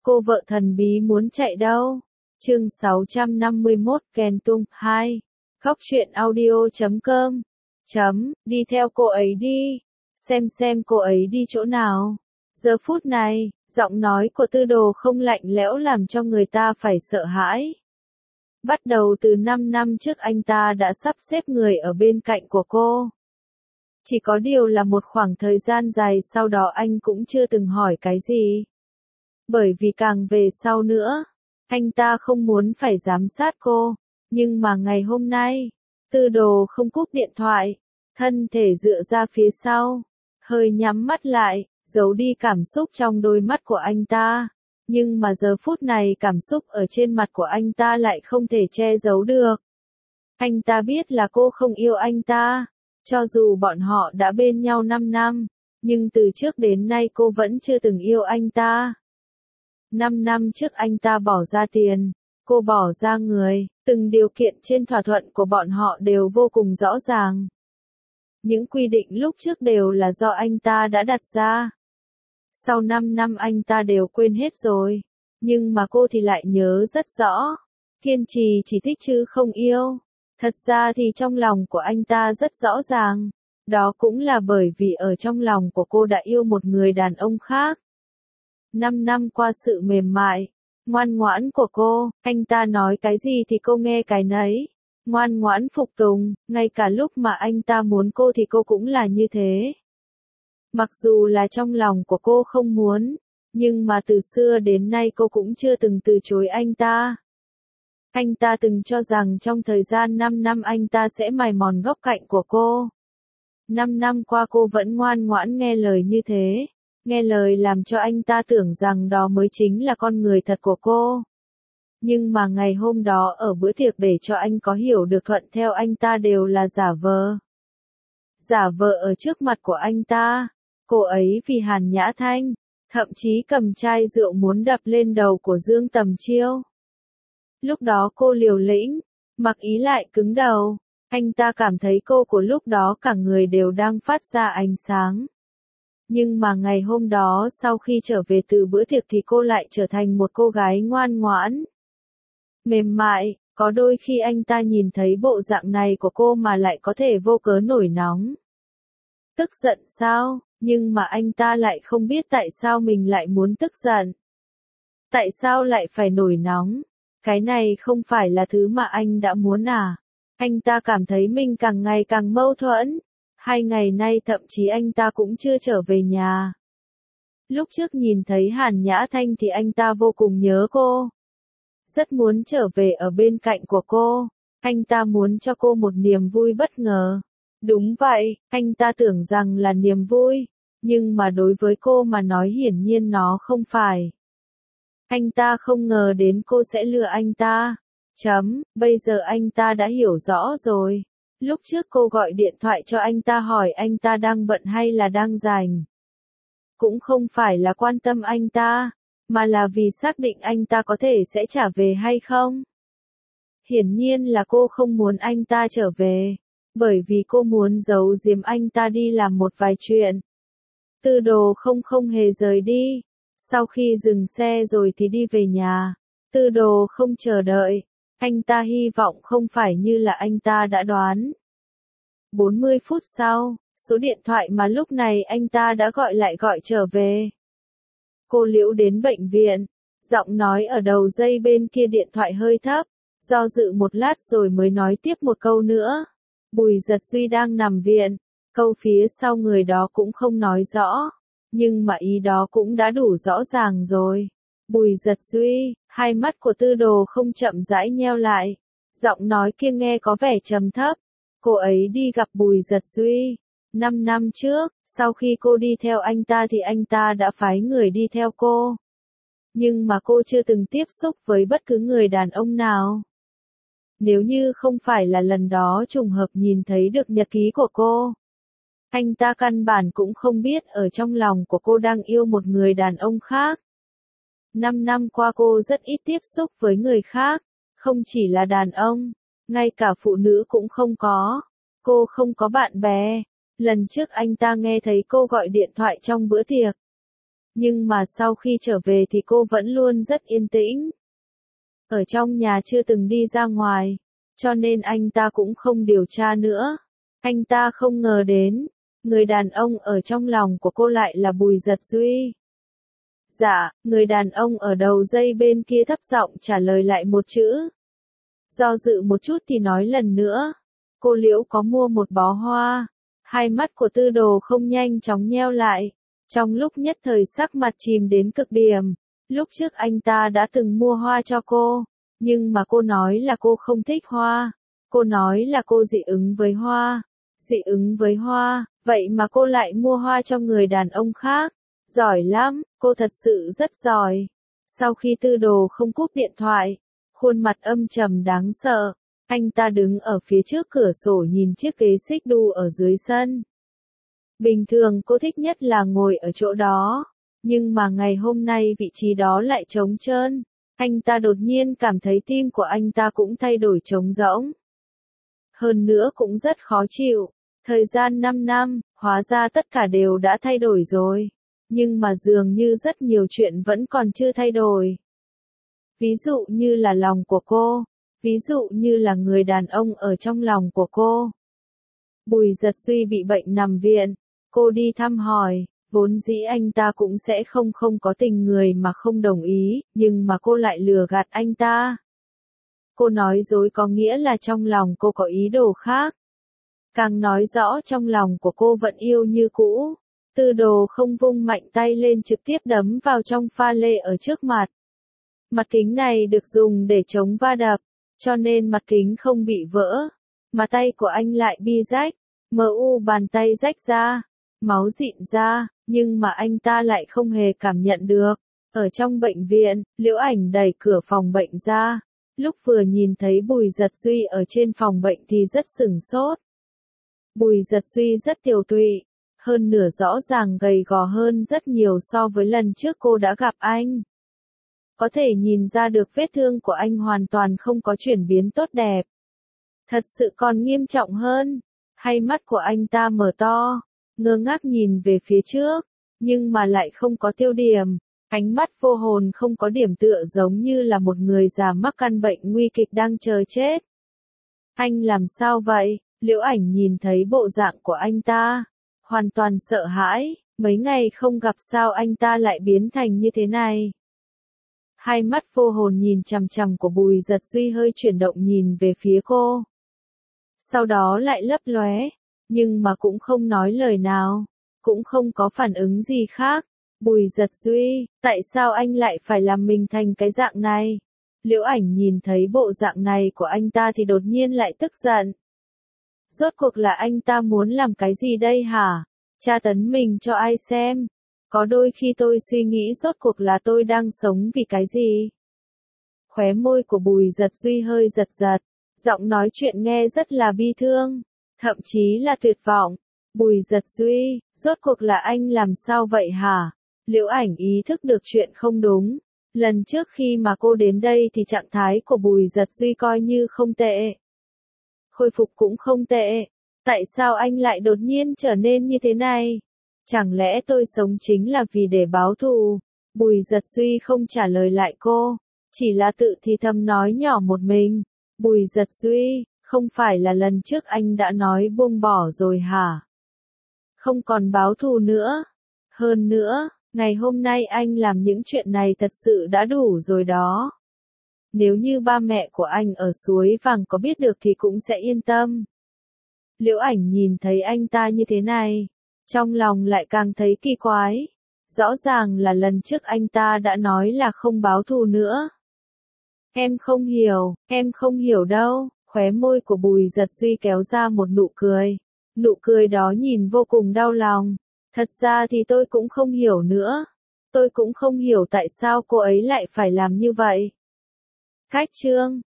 Cô vợ thần bí muốn chạy đâu? Chương 651 Kèn tung 2. Khóc chuyện audio.com. Đi theo cô ấy đi. Xem cô ấy đi chỗ nào. Giờ phút này, giọng nói của Tư Đồ không lạnh lẽo làm cho người ta phải sợ hãi. Bắt đầu từ 5 năm trước anh ta đã sắp xếp người ở bên cạnh của cô. Chỉ có điều là một khoảng thời gian dài sau đó anh cũng chưa từng hỏi cái gì. Bởi vì càng về sau nữa, anh ta không muốn phải giám sát cô. Nhưng mà ngày hôm nay, Tư Đồ không cúp điện thoại, thân thể dựa ra phía sau, hơi nhắm mắt lại, giấu đi cảm xúc trong đôi mắt của anh ta. Nhưng mà giờ phút này cảm xúc ở trên mặt của anh ta lại không thể che giấu được. Anh ta biết là cô không yêu anh ta, cho dù bọn họ đã bên nhau 5 năm, nhưng từ trước đến nay cô vẫn chưa từng yêu anh ta. 5 năm trước anh ta bỏ ra tiền, cô bỏ ra người, từng điều kiện trên thỏa thuận của bọn họ đều vô cùng rõ ràng. Những quy định lúc trước đều là do anh ta đã đặt ra. Sau 5 năm anh ta đều quên hết rồi, nhưng mà cô thì lại nhớ rất rõ. Kiên trì chỉ thích chứ không yêu. Thật ra thì trong lòng của anh ta rất rõ ràng. Đó cũng là bởi vì ở trong lòng của cô đã yêu một người đàn ông khác. 5 năm qua sự mềm mại, ngoan ngoãn của cô, anh ta nói cái gì thì cô nghe cái nấy. Ngoan ngoãn phục tùng, ngay cả lúc mà anh ta muốn cô thì cô cũng là như thế. Mặc dù là trong lòng của cô không muốn, nhưng mà từ xưa đến nay cô cũng chưa từng từ chối anh ta. Anh ta từng cho rằng trong thời gian 5 năm anh ta sẽ mài mòn góc cạnh của cô. 5 năm qua cô vẫn ngoan ngoãn nghe lời như thế. Nghe lời làm cho anh ta tưởng rằng đó mới chính là con người thật của cô. Nhưng mà ngày hôm đó ở bữa tiệc để cho anh có hiểu được thuận theo anh ta đều là giả vờ. Giả vờ ở trước mặt của anh ta. Cô ấy vì Hàn Nhã Thanh, thậm chí cầm chai rượu muốn đập lên đầu của Dương Tầm Chiêu. Lúc đó cô liều lĩnh, mặc ý lại cứng đầu. Anh ta cảm thấy cô của lúc đó cả người đều đang phát ra ánh sáng. Nhưng mà ngày hôm đó sau khi trở về từ bữa tiệc thì cô lại trở thành một cô gái ngoan ngoãn, mềm mại, có đôi khi anh ta nhìn thấy bộ dạng này của cô mà lại có thể vô cớ nổi nóng. Tức giận sao, nhưng mà anh ta lại không biết tại sao mình lại muốn tức giận. Tại sao lại phải nổi nóng? Cái này không phải là thứ mà anh đã muốn à? Anh ta cảm thấy mình càng ngày càng mâu thuẫn. 2 ngày nay thậm chí anh ta cũng chưa trở về nhà. Lúc trước nhìn thấy Hàn Nhã Thanh thì anh ta vô cùng nhớ cô. Rất muốn trở về ở bên cạnh của cô. Anh ta muốn cho cô một niềm vui bất ngờ. Đúng vậy, anh ta tưởng rằng là niềm vui. Nhưng mà đối với cô mà nói hiển nhiên nó không phải. Anh ta không ngờ đến cô sẽ lừa anh ta. Bây giờ anh ta đã hiểu rõ rồi. Lúc trước cô gọi điện thoại cho anh ta hỏi anh ta đang bận hay là đang rảnh. Cũng không phải là quan tâm anh ta, mà là vì xác định anh ta có thể sẽ trả về hay không. Hiển nhiên là cô không muốn anh ta trở về, bởi vì cô muốn giấu giếm anh ta đi làm một vài chuyện. Tư Đồ không hề rời đi. Sau khi dừng xe rồi thì đi về nhà. Tư Đồ không chờ đợi. Anh ta hy vọng không phải như là anh ta đã đoán. 40 phút sau, số điện thoại mà lúc này anh ta đã gọi lại gọi trở về. Cô Liễu đến bệnh viện. Giọng nói ở đầu dây bên kia điện thoại hơi thấp. Do dự một lát rồi mới nói tiếp một câu nữa. Bùi Giật Duy đang nằm viện. Câu phía sau người đó cũng không nói rõ. Nhưng mà ý đó cũng đã đủ rõ ràng rồi. Bùi Giật Duy, hai mắt của Tư Đồ không chậm rãi nheo lại. Giọng nói kia nghe có vẻ trầm thấp. Cô ấy đi gặp Bùi Giật Duy. 5 năm trước, sau khi cô đi theo anh ta thì anh ta đã phái người đi theo cô. Nhưng mà cô chưa từng tiếp xúc với bất cứ người đàn ông nào. Nếu như không phải là lần đó trùng hợp nhìn thấy được nhật ký của cô. Anh ta căn bản cũng không biết ở trong lòng của cô đang yêu một người đàn ông khác. 5 năm qua cô rất ít tiếp xúc với người khác, không chỉ là đàn ông, ngay cả phụ nữ cũng không có. Cô không có bạn bè. Lần trước anh ta nghe thấy cô gọi điện thoại trong bữa tiệc. Nhưng mà sau khi trở về thì cô vẫn luôn rất yên tĩnh. Ở trong nhà chưa từng đi ra ngoài, cho nên anh ta cũng không điều tra nữa. Anh ta không ngờ đến, người đàn ông ở trong lòng của cô lại là Bùi Giật Duy. Dạ, người đàn ông ở đầu dây bên kia thấp giọng trả lời lại một chữ. Do dự một chút thì nói lần nữa. Cô Liễu có mua một bó hoa. Hai mắt của Tư Đồ không nhanh chóng nheo lại. Trong lúc nhất thời sắc mặt chìm đến cực điểm. Lúc trước anh ta đã từng mua hoa cho cô. Nhưng mà cô nói là cô không thích hoa. Cô nói là cô dị ứng với hoa. Dị ứng với hoa, vậy mà cô lại mua hoa cho người đàn ông khác. Giỏi lắm, cô thật sự rất giỏi. Sau khi Tư Đồ không cúp điện thoại, khuôn mặt âm trầm đáng sợ, anh ta đứng ở phía trước cửa sổ nhìn chiếc ghế xích đu ở dưới sân. Bình thường cô thích nhất là ngồi ở chỗ đó, nhưng mà ngày hôm nay vị trí đó lại trống trơn. Anh ta đột nhiên cảm thấy tim của anh ta cũng thay đổi trống rỗng. Hơn nữa cũng rất khó chịu. Thời gian 5 năm, hóa ra tất cả đều đã thay đổi rồi. Nhưng mà dường như rất nhiều chuyện vẫn còn chưa thay đổi. Ví dụ như là lòng của cô. Ví dụ như là người đàn ông ở trong lòng của cô. Bùi Giật Duy bị bệnh nằm viện. Cô đi thăm hỏi. Vốn dĩ anh ta cũng sẽ không có tình người mà không đồng ý, nhưng mà cô lại lừa gạt anh ta. Cô nói dối có nghĩa là trong lòng cô có ý đồ khác. Càng nói rõ trong lòng của cô vẫn yêu như cũ. Tư Đồ không vung mạnh tay lên trực tiếp đấm vào trong pha lê ở trước mặt. Mặt kính này được dùng để chống va đập, cho nên mặt kính không bị vỡ. Mà tay của anh lại bi rách, bàn tay rách ra, máu rịn ra, nhưng mà anh ta lại không hề cảm nhận được. Ở trong bệnh viện, Liễu Ảnh đẩy cửa phòng bệnh ra. Lúc vừa nhìn thấy Bùi Giật Duy ở trên phòng bệnh thì rất sửng sốt. Bùi Giật Duy rất tiều tụy, hơn nửa rõ ràng gầy gò hơn rất nhiều so với lần trước cô đã gặp anh. Có thể nhìn ra được vết thương của anh hoàn toàn không có chuyển biến tốt đẹp. Thật sự còn nghiêm trọng hơn. Hai mắt của anh ta mở to, ngơ ngác nhìn về phía trước, nhưng mà lại không có tiêu điểm. Ánh mắt vô hồn không có điểm tựa giống như là một người già mắc căn bệnh nguy kịch đang chờ chết. Anh làm sao vậy? Liễu Ảnh nhìn thấy bộ dạng của anh ta, hoàn toàn sợ hãi, mấy ngày không gặp sao anh ta lại biến thành như thế này. Hai mắt vô hồn nhìn chằm chằm của Bùi Giật Duy hơi chuyển động nhìn về phía cô. Sau đó lại lấp lóe, nhưng mà cũng không nói lời nào, cũng không có phản ứng gì khác. Bùi Giật Duy, tại sao anh lại phải làm mình thành cái dạng này? Liễu Ảnh nhìn thấy bộ dạng này của anh ta thì đột nhiên lại tức giận. Rốt cuộc là anh ta muốn làm cái gì đây hả? Tra tấn mình cho ai xem? Có đôi khi tôi suy nghĩ rốt cuộc là tôi đang sống vì cái gì? Khóe môi của Bùi Giật Duy hơi giật giật, giọng nói chuyện nghe rất là bi thương, thậm chí là tuyệt vọng. Bùi Giật Duy, rốt cuộc là anh làm sao vậy hả? Liễu Ảnh ý thức được chuyện không đúng. Lần trước khi mà cô đến đây thì trạng thái của Bùi Giật Duy coi như không tệ. Khôi phục cũng không tệ. Tại sao anh lại đột nhiên trở nên như thế này? Chẳng lẽ tôi sống chính là vì để báo thù? Bùi Giật Duy không trả lời lại cô, chỉ là tự thì thầm nói nhỏ một mình. Bùi Giật Duy, không phải là lần trước anh đã nói buông bỏ rồi hả? Không còn báo thù nữa. Hơn nữa, ngày hôm nay anh làm những chuyện này thật sự đã đủ rồi đó. Nếu như ba mẹ của anh ở Suối Vàng có biết được thì cũng sẽ yên tâm. Liễu Ảnh nhìn thấy anh ta như thế này, trong lòng lại càng thấy kỳ quái. Rõ ràng là lần trước anh ta đã nói là không báo thù nữa. Em không hiểu đâu. Khóe môi của Bùi Giật Duy kéo ra một nụ cười. Nụ cười đó nhìn vô cùng đau lòng. Thật ra thì tôi cũng không hiểu nữa. Tôi cũng không hiểu tại sao cô ấy lại phải làm như vậy. Cách chương